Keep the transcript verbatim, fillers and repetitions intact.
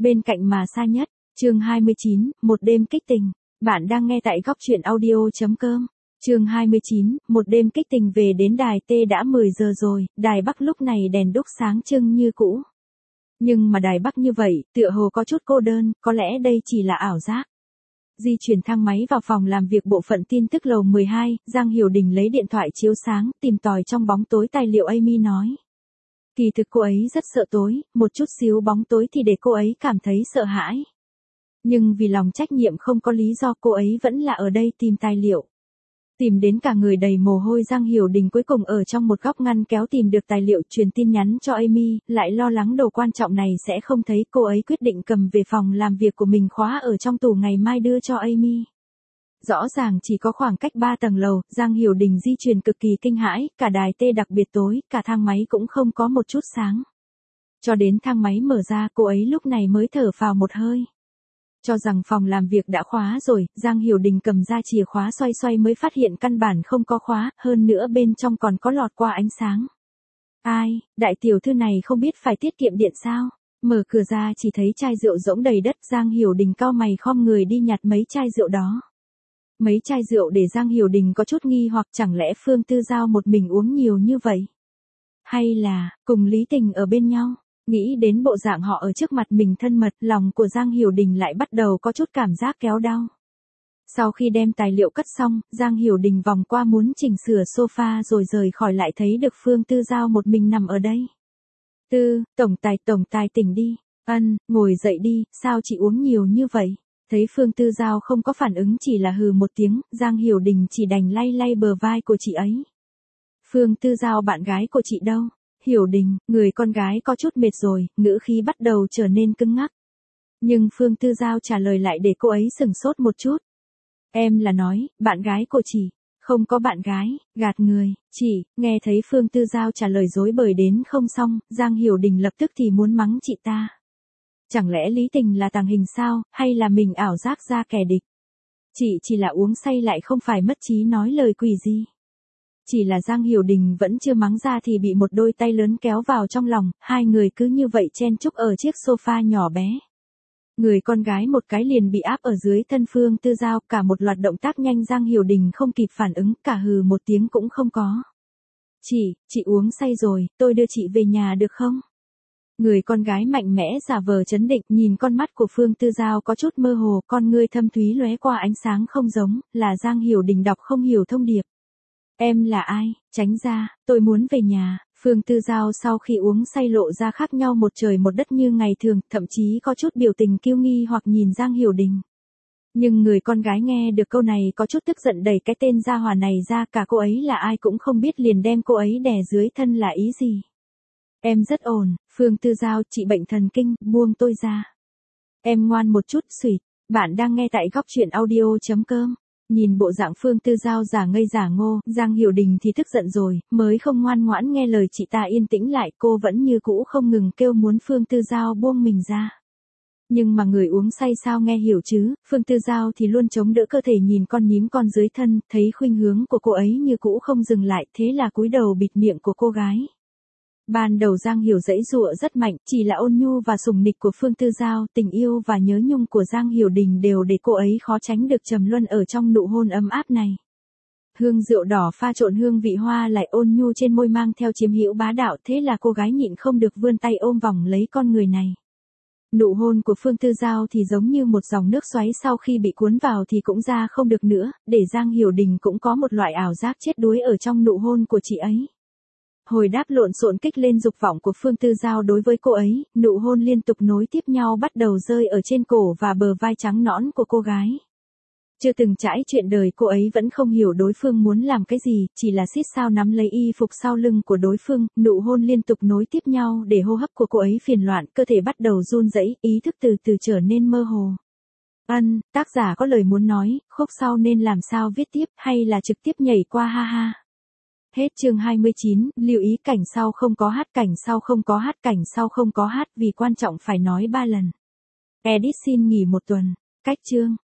Bên cạnh mà xa nhất, chương hai mươi chín, một đêm kích tình. Bạn đang nghe tại góc truyện audio.com. Chương hai mươi chín, một đêm kích tình về đến đài T đã mười giờ rồi, đài Bắc lúc này đèn đúc sáng trưng như cũ. Nhưng mà đài Bắc như vậy, tựa hồ có chút cô đơn, có lẽ đây chỉ là ảo giác. Di chuyển thang máy vào phòng làm việc bộ phận tin tức lầu mười hai, Giang Hiểu Đình lấy điện thoại chiếu sáng, tìm tòi trong bóng tối tài liệu Amy nói. Kỳ thực cô ấy rất sợ tối, một chút xíu bóng tối thì để cô ấy cảm thấy sợ hãi. Nhưng vì lòng trách nhiệm không có lý do cô ấy vẫn là ở đây tìm tài liệu. Tìm đến cả người đầy mồ hôi Giang Hiểu Đình cuối cùng ở trong một góc ngăn kéo tìm được tài liệu truyền tin nhắn cho Amy, lại lo lắng đồ quan trọng này sẽ không thấy cô ấy quyết định cầm về phòng làm việc của mình khóa ở trong tủ ngày mai đưa cho Amy. Rõ ràng chỉ có khoảng cách ba tầng lầu, Giang Hiểu Đình di chuyển cực kỳ kinh hãi, cả đài T đặc biệt tối, cả thang máy cũng không có một chút sáng. Cho đến thang máy mở ra cô ấy lúc này mới thở phào một hơi. Cho rằng phòng làm việc đã khóa rồi, Giang Hiểu Đình cầm ra chìa khóa xoay xoay mới phát hiện căn bản không có khóa, hơn nữa bên trong còn có lọt qua ánh sáng. Ai, đại tiểu thư này không biết phải tiết kiệm điện sao? Mở cửa ra chỉ thấy chai rượu rỗng đầy đất, Giang Hiểu Đình cau mày khom người đi nhặt mấy chai rượu đó. Mấy chai rượu để Giang Hiểu Đình có chút nghi hoặc chẳng lẽ Phương Tư Giao một mình uống nhiều như vậy? Hay là, cùng Lý Tình ở bên nhau? Nghĩ đến bộ dạng họ ở trước mặt mình thân mật, lòng của Giang Hiểu Đình lại bắt đầu có chút cảm giác kéo đau. Sau khi đem tài liệu cất xong, Giang Hiểu Đình vòng qua muốn chỉnh sửa sofa rồi rời khỏi lại thấy được Phương Tư Giao một mình nằm ở đây. Tư, tổng tài tổng tài tỉnh đi. Ân, ngồi dậy đi, sao chị uống nhiều như vậy? Thấy Phương Tư Giao không có phản ứng chỉ là hừ một tiếng, Giang Hiểu Đình chỉ đành lay lay bờ vai của chị ấy. Phương Tư Giao bạn gái của chị đâu? Hiểu Đình, người con gái có chút mệt rồi, ngữ khí bắt đầu trở nên cứng ngắc. Nhưng Phương Tư Giao trả lời lại để cô ấy sửng sốt một chút. Em là nói, bạn gái của chị. Không có bạn gái, gạt người, chị, nghe thấy Phương Tư Giao trả lời dối bời đến không xong, Giang Hiểu Đình lập tức thì muốn mắng chị ta. Chẳng lẽ Lý Tình là tàng hình sao, hay là mình ảo giác ra kẻ địch? Chị chỉ là uống say lại không phải mất trí nói lời quỷ gì. Chỉ là Giang Hiểu Đình vẫn chưa mắng ra thì bị một đôi tay lớn kéo vào trong lòng, hai người cứ như vậy chen chúc ở chiếc sofa nhỏ bé. Người con gái một cái liền bị áp ở dưới thân Phương Tư Giao, cả một loạt động tác nhanh Giang Hiểu Đình không kịp phản ứng, cả hừ một tiếng cũng không có. Chị, chị uống say rồi, tôi đưa chị về nhà được không? Người con gái mạnh mẽ giả vờ trấn định, nhìn con mắt của Phương Tư Giao có chút mơ hồ, con ngươi thâm thúy lóe qua ánh sáng không giống, là Giang Hiểu Đình đọc không hiểu thông điệp. Em là ai, tránh ra, tôi muốn về nhà. Phương Tư Giao sau khi uống say lộ ra khác nhau một trời một đất như ngày thường, thậm chí có chút biểu tình kiêu nghi hoặc nhìn Giang Hiểu Đình. Nhưng người con gái nghe được câu này có chút tức giận đẩy cái tên gia hỏa này ra, cả cô ấy là ai cũng không biết liền đem cô ấy đè dưới thân là ý gì. Em rất ổn, Phương Tư Giao, chị bệnh thần kinh, buông tôi ra. Em ngoan một chút, xùyt. Bạn đang nghe tại góc truyện audio.com. Nhìn bộ dạng Phương Tư Giao giả ngây giả ngô, Giang Hiểu Đình thì tức giận rồi, mới không ngoan ngoãn nghe lời chị ta yên tĩnh lại, cô vẫn như cũ không ngừng kêu muốn Phương Tư Giao buông mình ra. Nhưng mà người uống say sao nghe hiểu chứ, Phương Tư Giao thì luôn chống đỡ cơ thể nhìn con nhím con dưới thân, thấy khuynh hướng của cô ấy như cũ không dừng lại, thế là cúi đầu bịt miệng của cô gái. Ban đầu Giang Hiểu dãy dụa rất mạnh, chỉ là ôn nhu và sủng nịch của Phương Tư Giao, tình yêu và nhớ nhung của Giang Hiểu Đình đều để cô ấy khó tránh được trầm luân ở trong nụ hôn ấm áp này. Hương rượu đỏ pha trộn hương vị hoa lại ôn nhu trên môi mang theo chiếm hữu bá đạo, thế là cô gái nhịn không được vươn tay ôm vòng lấy con người này. Nụ hôn của Phương Tư Giao thì giống như một dòng nước xoáy sau khi bị cuốn vào thì cũng ra không được nữa, để Giang Hiểu Đình cũng có một loại ảo giác chết đuối ở trong nụ hôn của chị ấy. Hồi đáp lộn xộn kích lên dục vọng của Phương Tư Giao đối với cô ấy, nụ hôn liên tục nối tiếp nhau bắt đầu rơi ở trên cổ và bờ vai trắng nõn của cô gái. Chưa từng trải chuyện đời cô ấy vẫn không hiểu đối phương muốn làm cái gì, chỉ là xít sao nắm lấy y phục sau lưng của đối phương, nụ hôn liên tục nối tiếp nhau để hô hấp của cô ấy phiền loạn, cơ thể bắt đầu run rẩy, ý thức từ từ trở nên mơ hồ. Ân, tác giả có lời muốn nói, khúc sau nên làm sao viết tiếp hay là trực tiếp nhảy qua ha ha. Hết chương hai mươi chín, lưu ý cảnh sau không có hát, cảnh sau không có hát, cảnh sau không có hát vì quan trọng phải nói ba lần. Edit xin nghỉ một tuần. Cách chương.